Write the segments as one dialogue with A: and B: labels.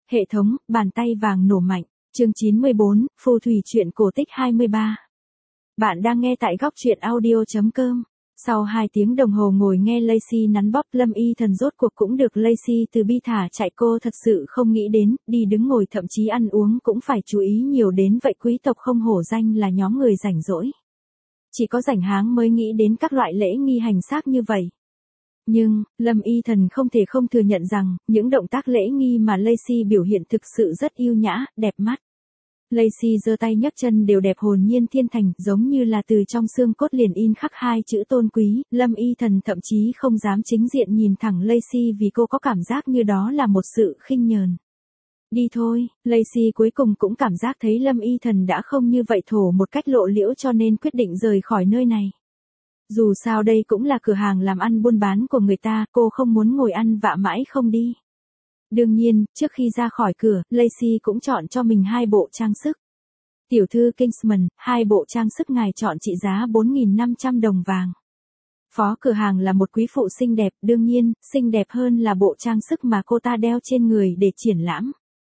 A: Hệ thống, bàn tay vàng nổ mạnh. Chương 94, phù thủy truyện cổ tích 23. Bạn đang nghe tại góc truyện audio.com. Sau 2 tiếng đồng hồ ngồi nghe Lacey nắn bóp, Lâm Y Thần rốt cuộc cũng được Lacey từ bi thả chạy. Cô thật sự không nghĩ đến, đi đứng ngồi thậm chí ăn uống cũng phải chú ý nhiều đến vậy. Quý tộc không hổ danh là nhóm người rảnh rỗi. Chỉ có rảnh háng mới nghĩ đến các loại lễ nghi hành xác như vậy. Nhưng, Lâm Y Thần không thể không thừa nhận rằng, những động tác lễ nghi mà Lacey biểu hiện thực sự rất yêu nhã, đẹp mắt. Lacey giơ tay nhấc chân đều đẹp hồn nhiên thiên thành, giống như là từ trong xương cốt liền in khắc 2 chữ tôn quý. Lâm Y Thần thậm chí không dám chính diện nhìn thẳng Lacey vì cô có cảm giác như đó là một sự khinh nhờn. Đi thôi, Lacey cuối cùng cũng cảm giác thấy Lâm Y Thần đã không như vậy thổ một cách lộ liễu, cho nên quyết định rời khỏi nơi này. Dù sao đây cũng là cửa hàng làm ăn buôn bán của người ta, cô không muốn ngồi ăn vạ mãi không đi. Đương nhiên, trước khi ra khỏi cửa, Lacey cũng chọn cho mình 2 bộ trang sức. Tiểu thư Kingsman, 2 bộ trang sức ngài chọn trị giá 4.500 đồng vàng. Phó cửa hàng là một quý phụ xinh đẹp, đương nhiên, xinh đẹp hơn là bộ trang sức mà cô ta đeo trên người để triển lãm.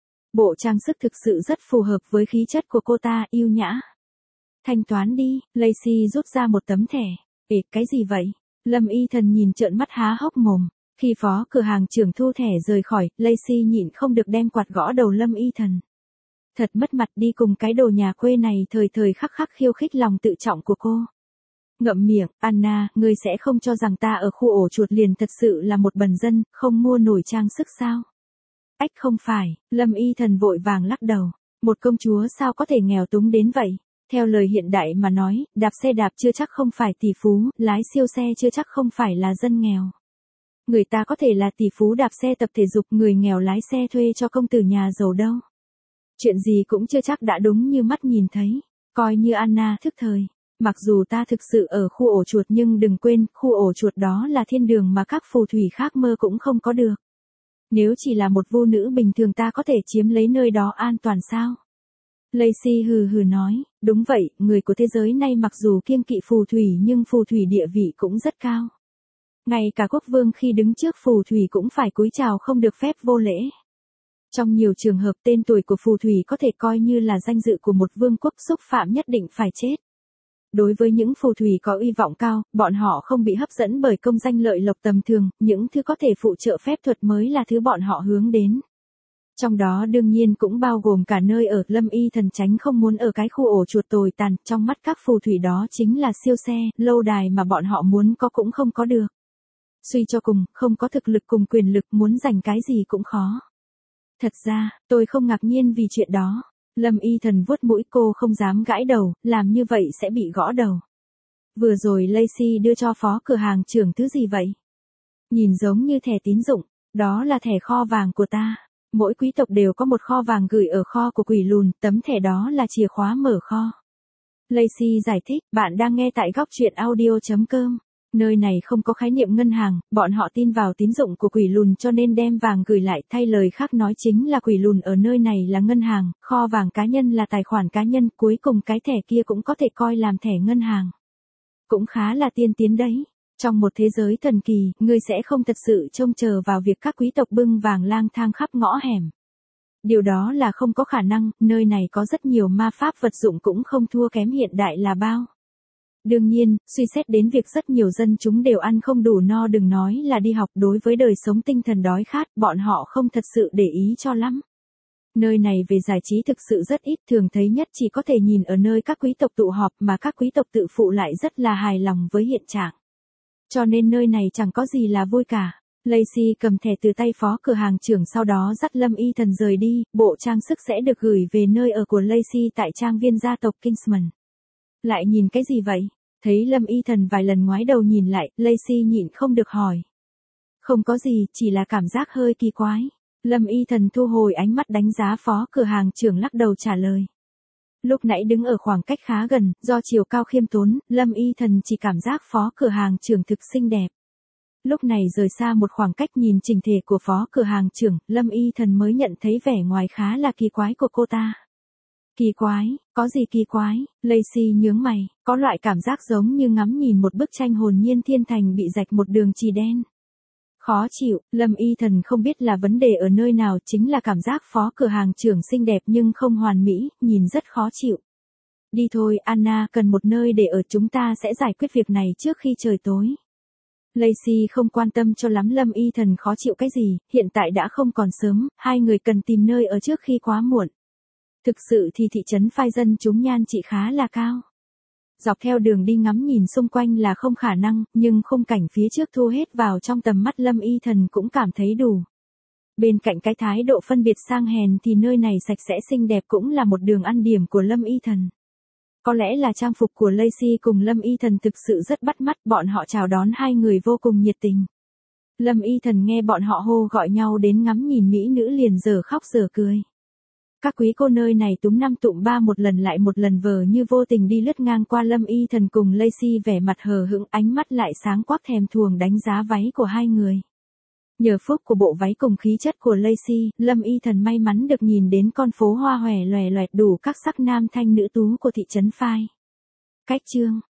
A: Bộ trang sức thực sự rất phù hợp với khí chất của cô ta, yêu nhã. Thanh toán đi, Lacey rút ra một tấm thẻ. Cái gì vậy? Lâm Y Thần nhìn trợn mắt há hốc mồm. Khi phó cửa hàng trưởng thu thẻ rời khỏi, Lacey nhịn không được đem quạt gõ đầu Lâm Y Thần. Thật mất mặt đi cùng cái đồ nhà quê này, thời thời khắc khắc khiêu khích lòng tự trọng của cô. Ngậm miệng, Anna, ngươi sẽ không cho rằng ta ở khu ổ chuột liền thật sự là một bần dân, không mua nổi trang sức sao? Ách không phải, Lâm Y Thần vội vàng lắc đầu. Một công chúa sao có thể nghèo túng đến vậy? Theo lời hiện đại mà nói, đạp xe đạp chưa chắc không phải tỷ phú, lái siêu xe chưa chắc không phải là dân nghèo. Người ta có thể là tỷ phú đạp xe tập thể dục, người nghèo lái xe thuê cho công tử nhà giàu đâu. Chuyện gì cũng chưa chắc đã đúng như mắt nhìn thấy. Coi như Anna thức thời. Mặc dù ta thực sự ở khu ổ chuột nhưng đừng quên, khu ổ chuột đó là thiên đường mà các phù thủy khác mơ cũng không có được. Nếu chỉ là một vu nữ bình thường ta có thể chiếm lấy nơi đó an toàn sao? Lacey hừ hừ nói, đúng vậy, người của thế giới này mặc dù kiêng kỵ phù thủy nhưng phù thủy địa vị cũng rất cao. Ngay cả quốc vương khi đứng trước phù thủy cũng phải cúi chào, không được phép vô lễ. Trong nhiều trường hợp tên tuổi của phù thủy có thể coi như là danh dự của một vương quốc, xúc phạm nhất định phải chết. Đối với những phù thủy có uy vọng cao, bọn họ không bị hấp dẫn bởi công danh lợi lộc tầm thường, những thứ có thể phụ trợ phép thuật mới là thứ bọn họ hướng đến. Trong đó đương nhiên cũng bao gồm cả nơi ở. Lâm Y Thần tránh không muốn ở cái khu ổ chuột tồi tàn, trong mắt các phù thủy đó chính là siêu xe, lâu đài mà bọn họ muốn có cũng không có được. Suy cho cùng, không có thực lực cùng quyền lực, muốn giành cái gì cũng khó. Thật ra, tôi không ngạc nhiên vì chuyện đó. Lâm Y Thần vuốt mũi, cô không dám gãi đầu, làm như vậy sẽ bị gõ đầu. Vừa rồi Lacey đưa cho phó cửa hàng trưởng thứ gì vậy? Nhìn giống như thẻ tín dụng, đó là thẻ kho vàng của ta. Mỗi quý tộc đều có một kho vàng gửi ở kho của quỷ lùn, tấm thẻ đó là chìa khóa mở kho. Lacey giải thích, bạn đang nghe tại góc truyện audio.com. Nơi này không có khái niệm ngân hàng, bọn họ tin vào tín dụng của quỷ lùn cho nên đem vàng gửi lại, thay lời khác nói chính là quỷ lùn ở nơi này là ngân hàng, kho vàng cá nhân là tài khoản cá nhân, cuối cùng cái thẻ kia cũng có thể coi làm thẻ ngân hàng. Cũng khá là tiên tiến đấy. Trong một thế giới thần kỳ, ngươi sẽ không thật sự trông chờ vào việc các quý tộc bưng vàng lang thang khắp ngõ hẻm. Điều đó là không có khả năng, nơi này có rất nhiều ma pháp vật dụng cũng không thua kém hiện đại là bao. Đương nhiên, suy xét đến việc rất nhiều dân chúng đều ăn không đủ no, đừng nói là đi học, đối với đời sống tinh thần đói khát, bọn họ không thật sự để ý cho lắm. Nơi này về giải trí thực sự rất ít, thường thấy nhất chỉ có thể nhìn ở nơi các quý tộc tụ họp, mà các quý tộc tự phụ lại rất là hài lòng với hiện trạng. Cho nên nơi này chẳng có gì là vui cả. Lacey cầm thẻ từ tay phó cửa hàng trưởng, sau đó dắt Lâm Y Thần rời đi. Bộ trang sức sẽ được gửi về nơi ở của Lacey tại trang viên gia tộc Kingsman. Lại nhìn cái gì vậy? Thấy Lâm Y Thần vài lần ngoái đầu nhìn lại, Lacey nhịn không được hỏi. Không có gì, chỉ là cảm giác hơi kỳ quái. Lâm Y Thần thu hồi ánh mắt đánh giá phó cửa hàng trưởng, lắc đầu trả lời. Lúc nãy đứng ở khoảng cách khá gần, do chiều cao khiêm tốn, Lâm Y Thần chỉ cảm giác phó cửa hàng trưởng thực xinh đẹp. Lúc này rời xa một khoảng cách nhìn chỉnh thể của phó cửa hàng trưởng, Lâm Y Thần mới nhận thấy vẻ ngoài khá là kỳ quái của cô ta. Kỳ quái, có gì kỳ quái? Lacey nhướng mày, có loại cảm giác giống như ngắm nhìn một bức tranh hồn nhiên thiên thành bị rạch một đường chì đen. Khó chịu, Lâm Y Thần không biết là vấn đề ở nơi nào, chính là cảm giác phó cửa hàng trưởng xinh đẹp nhưng không hoàn mỹ, nhìn rất khó chịu. Đi thôi, Anna, cần một nơi để ở, chúng ta sẽ giải quyết việc này trước khi trời tối. Lacey không quan tâm cho lắm Lâm Y Thần khó chịu cái gì, hiện tại đã không còn sớm, hai người cần tìm nơi ở trước khi quá muộn. Thực sự thì thị trấn phai dân chúng nhan trị khá là cao. Dọc theo đường đi ngắm nhìn xung quanh là không khả năng, nhưng khung cảnh phía trước thu hết vào trong tầm mắt Lâm Y Thần cũng cảm thấy đủ. Bên cạnh cái thái độ phân biệt sang hèn thì nơi này sạch sẽ xinh đẹp cũng là một đường ăn điểm của Lâm Y Thần. Có lẽ là trang phục của Lacey cùng Lâm Y Thần thực sự rất bắt mắt, bọn họ chào đón hai người vô cùng nhiệt tình. Lâm Y Thần nghe bọn họ hô gọi nhau đến ngắm nhìn mỹ nữ liền giờ khóc giờ cười. Các quý cô nơi này túm năm tụm ba một lần lại một lần vờ như vô tình đi lướt ngang qua Lâm Y Thần cùng Lacey, vẻ mặt hờ hững, ánh mắt lại sáng quắc thèm thuồng đánh giá váy của hai người. Nhờ phúc của bộ váy cùng khí chất của Lacey, Lâm Y Thần may mắn được nhìn đến con phố hoa hòe loè loẹt đủ các sắc nam thanh nữ tú của thị trấn phai. Cách chương